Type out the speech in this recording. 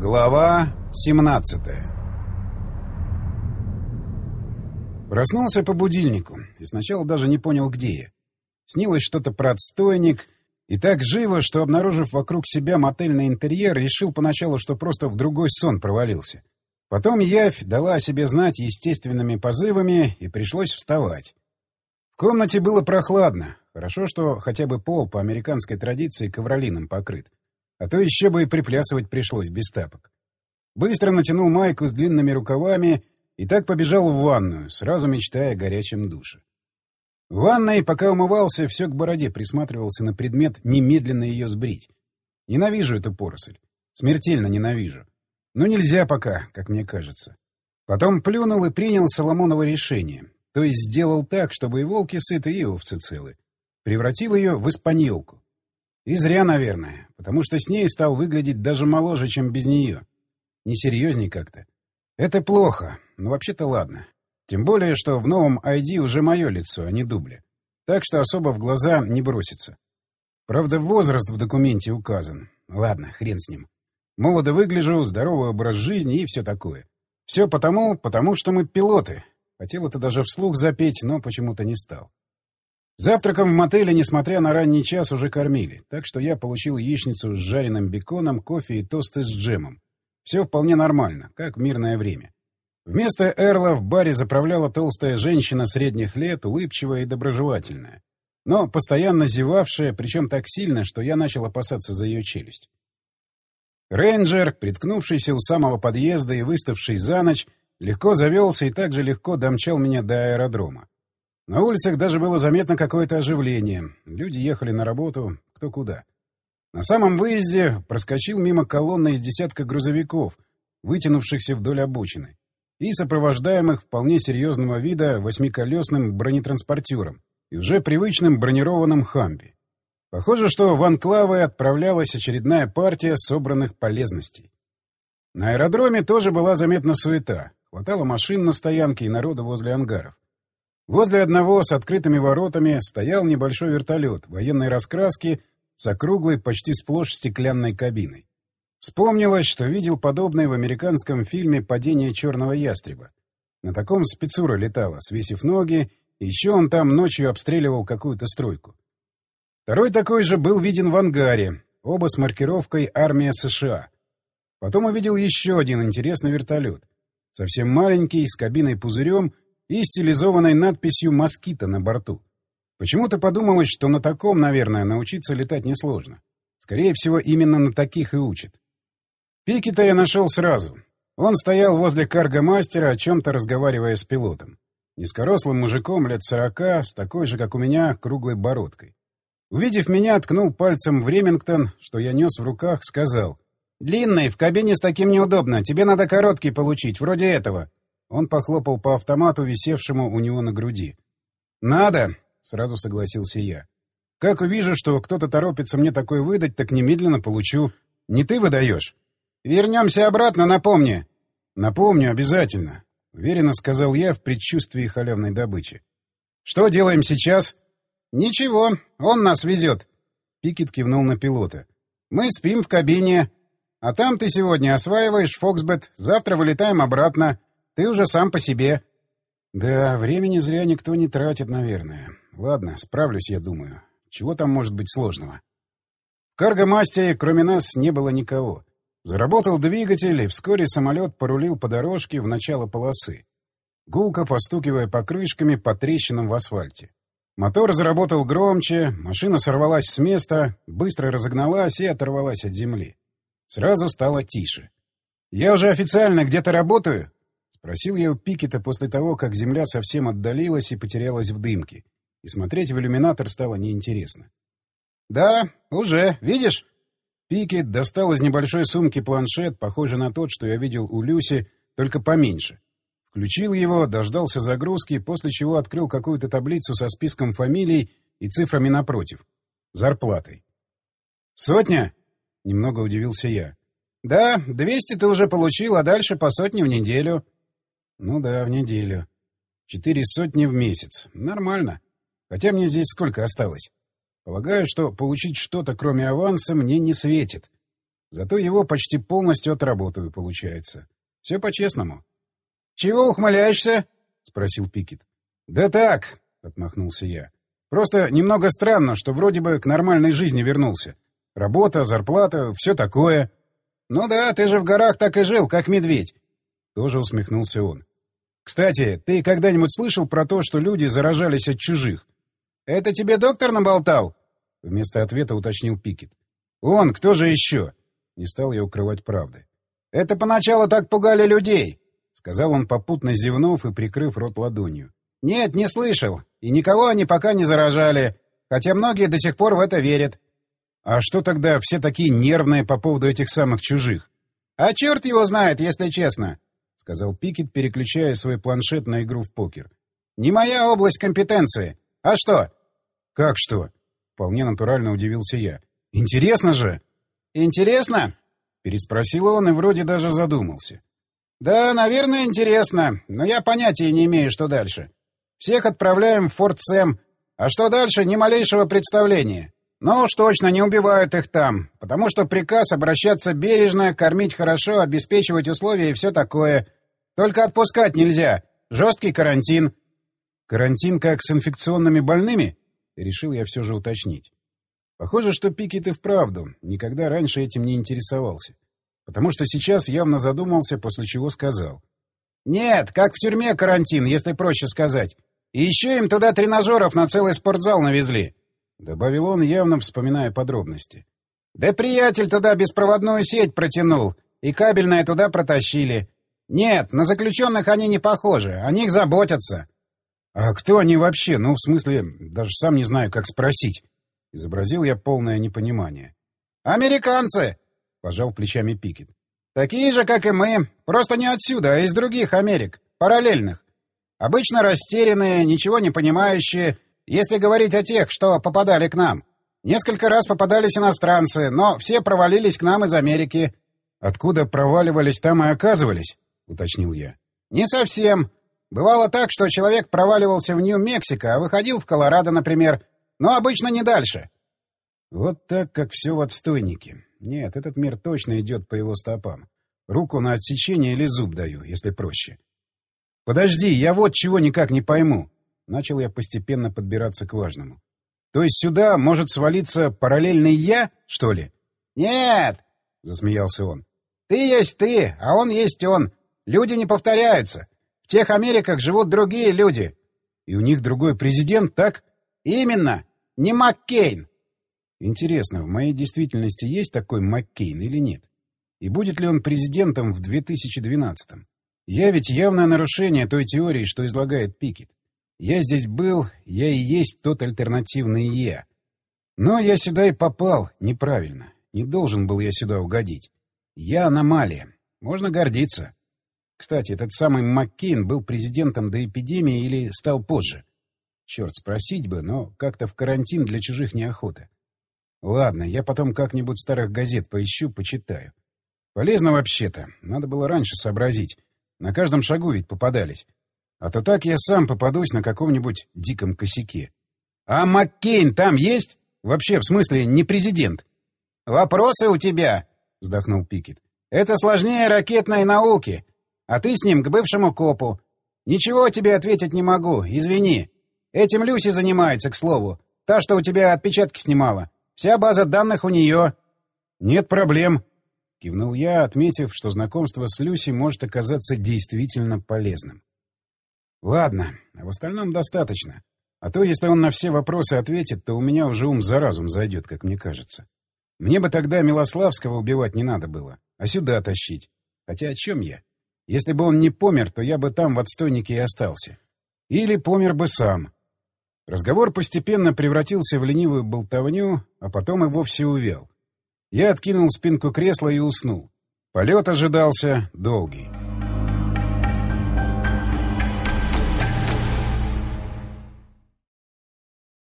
Глава 17. Проснулся по будильнику и сначала даже не понял, где я. Снилось что-то про отстойник, и так живо, что, обнаружив вокруг себя мотельный интерьер, решил поначалу, что просто в другой сон провалился. Потом явь дала о себе знать естественными позывами, и пришлось вставать. В комнате было прохладно. Хорошо, что хотя бы пол по американской традиции ковролином покрыт. А то еще бы и приплясывать пришлось без тапок. Быстро натянул майку с длинными рукавами и так побежал в ванную, сразу мечтая о горячем душе. В ванной, пока умывался, все к бороде присматривался на предмет немедленно ее сбрить. Ненавижу эту поросль. Смертельно ненавижу. Но нельзя пока, как мне кажется. Потом плюнул и принял Соломоново решение. То есть сделал так, чтобы и волки сыты, и овцы целы. Превратил ее в испаньолку. И зря, наверное, потому что с ней стал выглядеть даже моложе, чем без нее. Несерьезней как-то. Это плохо, но вообще-то ладно. Тем более, что в новом ID уже мое лицо, а не дубля. Так что особо в глаза не бросится. Правда, возраст в документе указан. Ладно, хрен с ним. Молодо выгляжу, здоровый образ жизни и все такое. Все потому, что мы пилоты. Хотел это даже вслух запеть, но почему-то не стал. Завтраком в мотеле, несмотря на ранний час, уже кормили, так что я получил яичницу с жареным беконом, кофе и тосты с джемом. Все вполне нормально, как в мирное время. Вместо Эрла в баре заправляла толстая женщина средних лет, улыбчивая и доброжелательная. Но постоянно зевавшая, причем так сильно, что я начал опасаться за ее челюсть. Рейнджер, приткнувшийся у самого подъезда и выставший за ночь, легко завелся и также легко домчал меня до аэродрома. На улицах даже было заметно какое-то оживление. Люди ехали на работу, кто куда. На самом выезде проскочил мимо колонны из десятка грузовиков, вытянувшихся вдоль обочины, и сопровождаемых вполне серьезного вида восьмиколесным бронетранспортером и уже привычным бронированным «Хамви». Похоже, что в анклавы отправлялась очередная партия собранных полезностей. На аэродроме тоже была заметна суета. Хватало машин на стоянке и народу возле ангаров. Возле одного с открытыми воротами стоял небольшой вертолет военной раскраски с округлой, почти сплошь стеклянной кабиной. Вспомнилось, что видел подобное в американском фильме «Падение черного ястреба». На таком спецура летала, свесив ноги, и еще он там ночью обстреливал какую-то стройку. Второй такой же был виден в ангаре, оба с маркировкой «Армия США». Потом увидел еще один интересный вертолет. Совсем маленький, с кабиной-пузырем и стилизованной надписью «Москито» на борту. Почему-то подумалось, что на таком, наверное, научиться летать несложно. Скорее всего, именно на таких и учат. Пикета я нашел сразу. Он стоял возле карго-мастера, о чем-то разговаривая с пилотом. Низкорослым мужиком лет 40, с такой же, как у меня, круглой бородкой. Увидев меня, ткнул пальцем в Ремингтон, что я нес в руках, сказал: «Длинный, в кабине с таким неудобно, тебе надо короткий получить, вроде этого». Он похлопал по автомату, висевшему у него на груди. «Надо», — сразу согласился я. «Как увижу, что кто-то торопится мне такой выдать, так немедленно получу. Не ты выдаешь?» «Вернемся обратно, напомни». «Напомню, обязательно», — уверенно сказал я в предчувствии халявной добычи. «Что делаем сейчас?» «Ничего, он нас везет». Пикет кивнул на пилота. «Мы спим в кабине. А там ты сегодня осваиваешь Фоксбет, завтра вылетаем обратно. Ты уже сам по себе». «Да, времени зря никто не тратит, наверное. Ладно, справлюсь, я думаю. Чего там может быть сложного?» В карго-мастере кроме нас не было никого. Заработал двигатель, и вскоре самолет порулил по дорожке в начало полосы, гулко постукивая покрышками по трещинам в асфальте. Мотор заработал громче, машина сорвалась с места, быстро разогналась и оторвалась от земли. Сразу стало тише. «Я уже официально где-то работаю?» — спросил я у Пикета после того, как земля совсем отдалилась и потерялась в дымке, и смотреть в иллюминатор стало неинтересно. «Да, уже. Видишь?» Пикет достал из небольшой сумки планшет, похожий на тот, что я видел у Люси, только поменьше. Включил его, дождался загрузки, после чего открыл какую-то таблицу со списком фамилий и цифрами напротив. Зарплатой. «Сотня?» — немного удивился я. «Да, 200 ты уже получил, а дальше по сотне в неделю». «Ну да, в неделю. 400 в месяц. Нормально. Хотя мне здесь сколько осталось? Полагаю, что получить что-то, кроме аванса, мне не светит. Зато его почти полностью отработаю, получается. Все по-честному. — Чего ухмыляешься? — спросил Пикет. — Да так, — отмахнулся я. — Просто немного странно, что вроде бы к нормальной жизни вернулся. Работа, зарплата, все такое. — Ну да, ты же в горах так и жил, как медведь. Тоже усмехнулся он. — Кстати, ты когда-нибудь слышал про то, что люди заражались от чужих? — Это тебе доктор наболтал? — вместо ответа уточнил Пикет. — Он, кто же еще? Не стал я укрывать правды. — Это поначалу так пугали людей, — сказал он, попутно зевнув и прикрыв рот ладонью. — Нет, не слышал. И никого они пока не заражали, хотя многие до сих пор в это верят. — А что тогда все такие нервные по поводу этих самых чужих? — А черт его знает, если честно, — сказал Пикет, переключая свой планшет на игру в покер. — Не моя область компетенции. А что? — Как что? — вполне натурально удивился я. — Интересно же! — Интересно? — переспросил он и вроде даже задумался. — Да, наверное, интересно, но я понятия не имею, что дальше. Всех отправляем в Форт Сэм, а что дальше — ни малейшего представления. Но уж точно не убивают их там, потому что приказ обращаться бережно, кормить хорошо, обеспечивать условия и все такое. Только отпускать нельзя. Жесткий карантин. — Карантин как с инфекционными больными? — решил я все же уточнить. Похоже, что Пикет и вправду никогда раньше этим не интересовался. Потому что сейчас явно задумался, после чего сказал. — Нет, как в тюрьме карантин, если проще сказать. И еще им туда тренажеров на целый спортзал навезли. — добавил он, явно вспоминая подробности. — Да приятель туда беспроводную сеть протянул, и кабельное туда протащили. Нет, на заключенных они не похожи, о них заботятся. — А кто они вообще? Ну, в смысле, даже сам не знаю, как спросить. Изобразил я полное непонимание. «Американцы!» — пожал плечами Пикет. «Такие же, как и мы, просто не отсюда, а из других Америк, параллельных. Обычно растерянные, ничего не понимающие, если говорить о тех, что попадали к нам. Несколько раз попадались иностранцы, но все провалились к нам из Америки». «Откуда проваливались, там и оказывались?» — уточнил я. «Не совсем. Бывало так, что человек проваливался в Нью-Мексико, а выходил в Колорадо, например, но обычно не дальше». Вот так, как все в отстойнике. Нет, этот мир точно идет по его стопам. Руку на отсечение или зуб даю, если проще. «Подожди, я вот чего никак не пойму». Начал я постепенно подбираться к важному. «То есть сюда может свалиться параллельный я, что ли?» «Нет!» — засмеялся он. «Ты есть ты, а он есть он. Люди не повторяются. В тех Америках живут другие люди». «И у них другой президент, так?» «Именно! Не Маккейн!» Интересно, в моей действительности есть такой Маккейн или нет? И будет ли он президентом в 2012-м? Я ведь явное нарушение той теории, что излагает Пикет. Я здесь был, я и есть тот альтернативный я. Но я сюда и попал неправильно. Не должен был я сюда угодить. Я аномалия. Можно гордиться. Кстати, этот самый Маккейн был президентом до эпидемии или стал позже? Черт, спросить бы, но как-то в карантин для чужих неохота. Ладно, я потом как-нибудь старых газет поищу, почитаю. Полезно вообще-то. Надо было раньше сообразить. На каждом шагу ведь попадались. А то так я сам попадусь на каком-нибудь диком косяке. А Маккейн там есть? Вообще, в смысле, не президент? «Вопросы у тебя?» — вздохнул Пикет. «Это сложнее ракетной науки. А ты с ним к бывшему копу. Ничего тебе ответить не могу, извини. Этим Люси занимается, к слову. Та, что у тебя отпечатки снимала. Вся база данных у нее». «Нет проблем», — кивнул я, отметив, что знакомство с Люси может оказаться действительно полезным. «Ладно, а в остальном достаточно. А то, если он на все вопросы ответит, то у меня уже ум за разум зайдет, как мне кажется. Мне бы тогда Милославского убивать не надо было, а сюда тащить. Хотя о чем я? Если бы он не помер, то я бы там в отстойнике и остался. Или помер бы сам». Разговор постепенно превратился в ленивую болтовню, а потом и вовсе увял. Я откинул спинку кресла и уснул. Полет ожидался долгий.